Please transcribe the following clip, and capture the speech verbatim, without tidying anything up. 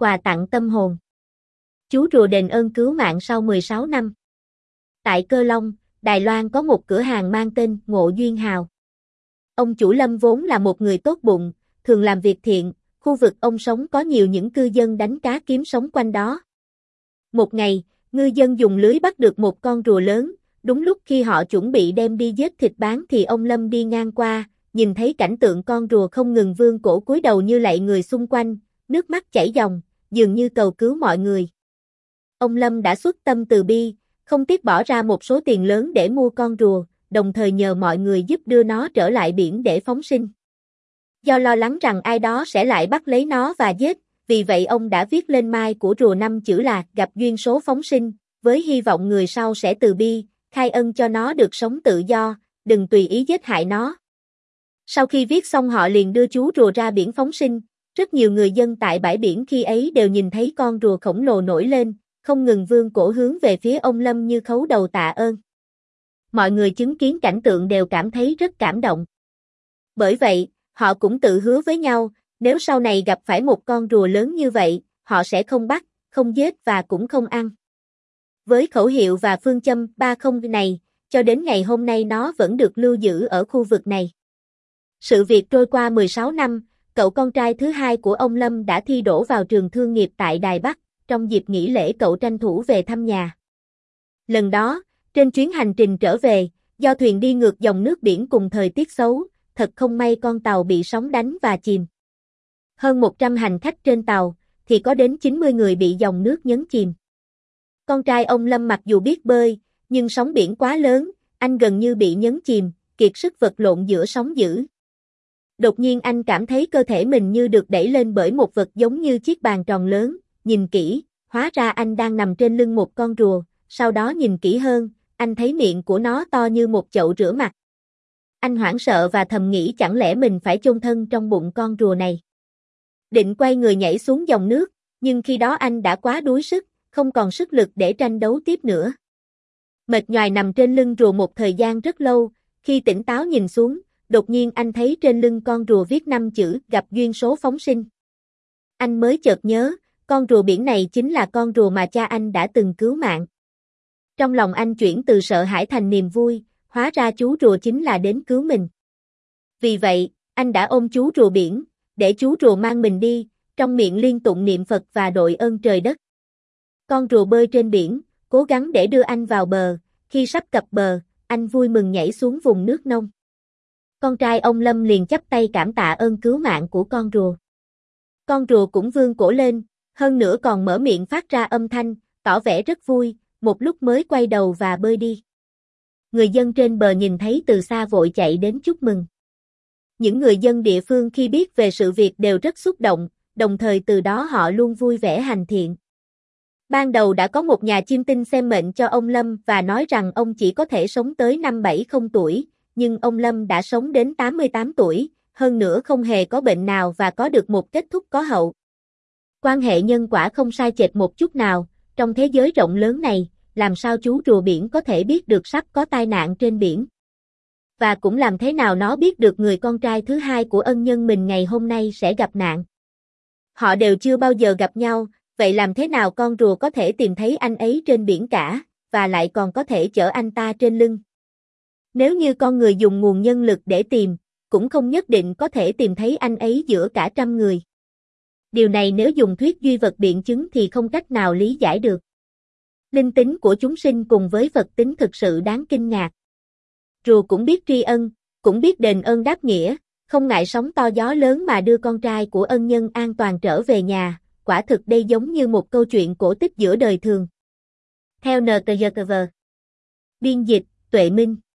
Quà tặng tâm hồn. Chú rùa đền ơn cứu mạng sau mười sáu năm. Tại Cơ Long, Đài Loan có một cửa hàng mang tên Ngộ Duyên Hào. Ông chủ Lâm vốn là một người tốt bụng, thường làm việc thiện, khu vực ông sống có nhiều những cư dân đánh cá kiếm sống quanh đó. Một ngày, ngư dân dùng lưới bắt được một con rùa lớn, đúng lúc khi họ chuẩn bị đem đi giết thịt bán thì ông Lâm đi ngang qua, nhìn thấy cảnh tượng con rùa không ngừng vươn cổ cúi đầu như lạy người xung quanh, nước mắt chảy dòng, dường như cầu cứu mọi người. Ông Lâm đã xuất tâm từ bi, không tiếc bỏ ra một số tiền lớn để mua con rùa, đồng thời nhờ mọi người giúp đưa nó trở lại biển để phóng sinh. Do lo lắng rằng ai đó sẽ lại bắt lấy nó và giết, vì vậy ông đã viết lên mai của rùa năm chữ là gặp duyên số phóng sinh, với hy vọng người sau sẽ từ bi, khai ân cho nó được sống tự do, đừng tùy ý giết hại nó. Sau khi viết xong họ liền đưa chú rùa ra biển phóng sinh, rất nhiều người dân tại bãi biển khi ấy đều nhìn thấy con rùa khổng lồ nổi lên, không ngừng vươn cổ hướng về phía ông Lâm như khấu đầu tạ ơn. Mọi người chứng kiến cảnh tượng đều cảm thấy rất cảm động. Bởi vậy, họ cũng tự hứa với nhau, nếu sau này gặp phải một con rùa lớn như vậy, họ sẽ không bắt, không giết và cũng không ăn. Với khẩu hiệu và phương châm ba không này, cho đến ngày hôm nay nó vẫn được lưu giữ ở khu vực này. Sự việc trôi qua mười sáu năm, cậu con trai thứ hai của ông Lâm đã thi đỗ vào trường thương nghiệp tại Đài Bắc, trong dịp nghỉ lễ cậu tranh thủ về thăm nhà. Lần đó, trên chuyến hành trình trở về, do thuyền đi ngược dòng nước biển cùng thời tiết xấu, thật không may con tàu bị sóng đánh và chìm. Hơn một trăm hành khách trên tàu, thì có đến chín mươi người bị dòng nước nhấn chìm. Con trai ông Lâm mặc dù biết bơi, nhưng sóng biển quá lớn, anh gần như bị nhấn chìm, kiệt sức vật lộn giữa sóng dữ. Đột nhiên anh cảm thấy cơ thể mình như được đẩy lên bởi một vật giống như chiếc bàn tròn lớn, nhìn kỹ, hóa ra anh đang nằm trên lưng một con rùa, sau đó nhìn kỹ hơn, anh thấy miệng của nó to như một chậu rửa mặt. Anh hoảng sợ và thầm nghĩ chẳng lẽ mình phải chôn thân trong bụng con rùa này. Định quay người nhảy xuống dòng nước, nhưng khi đó anh đã quá đuối sức, không còn sức lực để tranh đấu tiếp nữa. Mệt nhoài nằm trên lưng rùa một thời gian rất lâu, khi tỉnh táo nhìn xuống, đột nhiên anh thấy trên lưng con rùa viết năm chữ gặp duyên số phóng sinh. Anh mới chợt nhớ, con rùa biển này chính là con rùa mà cha anh đã từng cứu mạng. Trong lòng anh chuyển từ sợ hãi thành niềm vui, hóa ra chú rùa chính là đến cứu mình. Vì vậy, anh đã ôm chú rùa biển, để chú rùa mang mình đi, trong miệng liên tục niệm Phật và đội ơn trời đất. Con rùa bơi trên biển, cố gắng để đưa anh vào bờ, khi sắp cập bờ, anh vui mừng nhảy xuống vùng nước nông. Con trai ông Lâm liền chắp tay cảm tạ ơn cứu mạng của con rùa. Con rùa cũng vươn cổ lên, hơn nữa còn mở miệng phát ra âm thanh, tỏ vẻ rất vui, một lúc mới quay đầu và bơi đi. Người dân trên bờ nhìn thấy từ xa vội chạy đến chúc mừng. Những người dân địa phương khi biết về sự việc đều rất xúc động, đồng thời từ đó họ luôn vui vẻ hành thiện. Ban đầu đã có một nhà chiêm tinh xem mệnh cho ông Lâm và nói rằng ông chỉ có thể sống tới năm bảy mươi tuổi, nhưng ông Lâm đã sống đến tám mươi tám tuổi, hơn nữa không hề có bệnh nào và có được một kết thúc có hậu. Quan hệ nhân quả không sai chệch một chút nào, trong thế giới rộng lớn này, làm sao chú rùa biển có thể biết được sắp có tai nạn trên biển? Và cũng làm thế nào nó biết được người con trai thứ hai của ân nhân mình ngày hôm nay sẽ gặp nạn? Họ đều chưa bao giờ gặp nhau, vậy làm thế nào con rùa có thể tìm thấy anh ấy trên biển cả, và lại còn có thể chở anh ta trên lưng? Nếu như con người dùng nguồn nhân lực để tìm, cũng không nhất định có thể tìm thấy anh ấy giữa cả trăm người. Điều này nếu dùng thuyết duy vật biện chứng thì không cách nào lý giải được. Linh tính của chúng sinh cùng với Phật tính thực sự đáng kinh ngạc. Rùa cũng biết tri ân, cũng biết đền ơn đáp nghĩa, không ngại sóng to gió lớn mà đưa con trai của ân nhân an toàn trở về nhà, quả thực đây giống như một câu chuyện cổ tích giữa đời thường. Theo en tê giê tê vê. Biên dịch, Tuệ Minh.